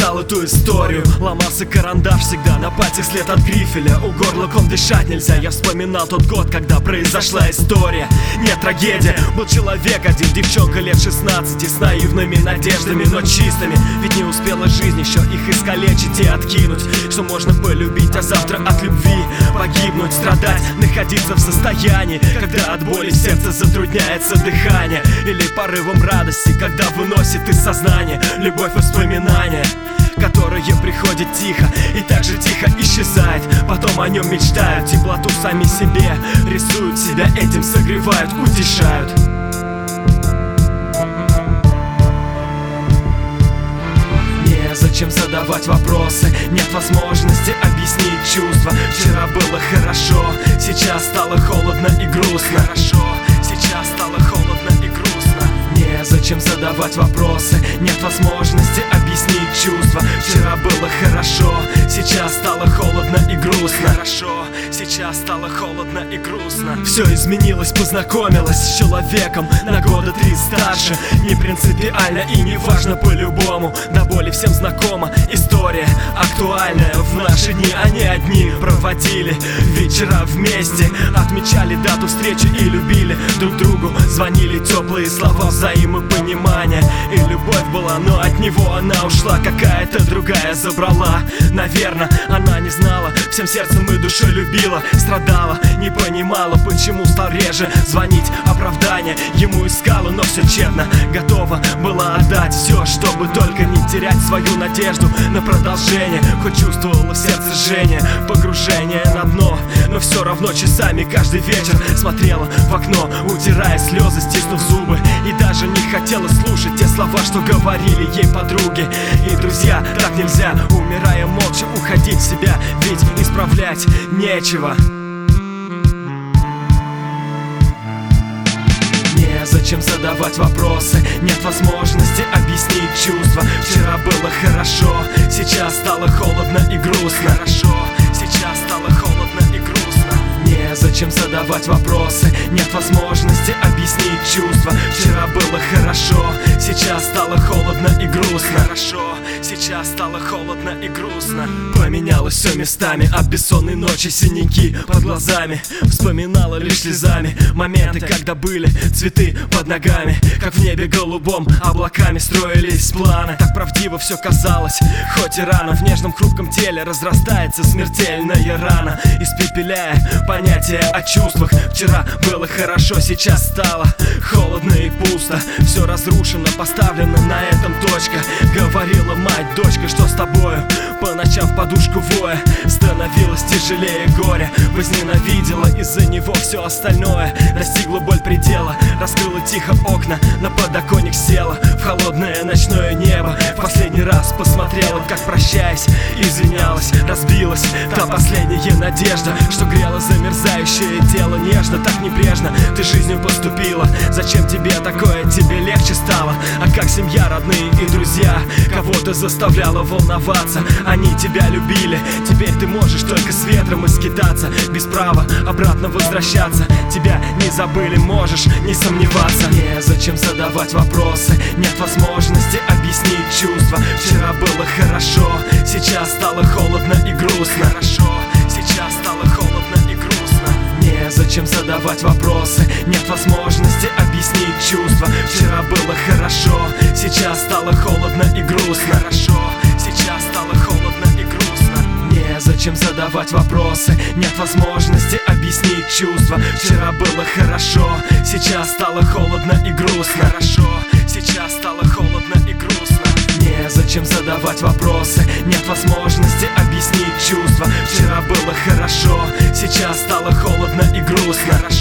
писал эту историю. Ломался карандаш всегда, на пальцах след от грифеля. У горла ком, дышать нельзя. Я вспоминал тот год, когда произошла история. Не трагедия, был человек один, девчонка лет 16, с наивными надеждами, но чистыми. Ведь не успела жизнь еще их искалечить и откинуть. Что можно полюбить, а завтра от любви погибнуть, страдать, находиться в состоянии, когда от боли сердце затрудняется дыхание. Или порывом радости, когда выносит из сознания любовь воспоминания, которое приходит тихо и так же тихо исчезает. Потом о нем мечтают, теплоту сами себе рисуют, себя этим согревают, утешают. Зачем задавать вопросы? Нет возможности объяснить чувства. Вчера было хорошо, сейчас стало холодно и грустно. Хорошо, сейчас стало холодно и грустно. Незачем задавать вопросы. Нет возможности объяснить чувства. Вчера было хорошо, сейчас стало холодно и грустно. Хорошо, сейчас стало холодно и грустно. Все изменилось, познакомилась с человеком на года 3 старше. Не принципиально и не важно по-любому. До боли всем знакома история, актуальная в наши дни. Они одни проводили вечера вместе, отмечали дату встречи и любили друг другу. Звонили теплые слова взаимопонимания, и любовь была, но от него она ушла. Какая-то другая забрала. Наверное, она не знала, всем сердцем и душой любила. Страдала, не понимала, почему стал реже звонить. Оправдание ему искала, но все тщетно. Готова была отдать все, чтобы только не терять свою надежду на продолжение. Хоть чувствовала в сердце жжение, погружение на дно, но все равно часами каждый вечер смотрела в окно, утирая слезы, стиснув зубы. И даже не хотела слушать те слова, что говорили ей подруги и друзья. Так нельзя, умирая молча, уходить в себя, ведь исправлять нечего. Зачем задавать вопросы? Нет возможности объяснить чувства. Вчера было хорошо, сейчас стало холодно и грустно. Хорошо, сейчас стало холодно и грустно. Незачем задавать вопросы. Нет возможности объяснить чувства. Вчера было хорошо, сейчас стало холодно и грустно. Хорошо, сейчас стало холодно и грустно. Поменялось все местами, от бессонной ночи синяки под глазами. Вспоминала лишь слезами моменты, когда были цветы под ногами, как в небе голубом облаками строились планы. Так правдиво все казалось, хоть и рано. В нежном хрупком теле разрастается смертельная рана, испепеляя понятие о чувствах. Вчера было хорошо, сейчас стало холодно и пусто. Все разрушено, поставлено на этом точка. Говорила мать, дочка, что с тобою? По ночам в подушку воя, становилось тяжелее горе. Возненавидела из-за него все остальное. Достигла боль предела, раскрыла тихо окна, на подоконник села в холодное ночное небо. В последний раз посмотрела, как, прощаясь, извинялась. Разбилась та последняя надежда, что грела замерзающее тело нежно. Так небрежно ты жизнью поступила. Зачем тебе такое? Тебе легче стало. А как семья, родные и друзья? Кого ты заставляла волноваться? Они тебя любили. Теперь ты можешь только с ветром и скитаться, без права обратно возвращаться. Тебя не забыли, можешь не сомневаться. Незачем задавать вопросы. Нет возможности объяснить чувства. Вчера было хорошо, сейчас стало холодно и грустно. Хорошо, сейчас стало холодно и грустно. Незачем задавать вопросы. Нет возможности объяснить чувства. Вчера было хорошо, сейчас стало холодно и грустно. Хорошо, сейчас стало холодно и грустно. Незачем задавать вопросы. Нет возможности объяснить чувства. Вчера было хорошо, сейчас стало холодно и грустно. Хорошо, сейчас стало холодно и грустно. Незачем задавать вопросы. Нет возможности объяснить чувства. Вчера было хорошо, сейчас стало холодно и грустно. Хорошо.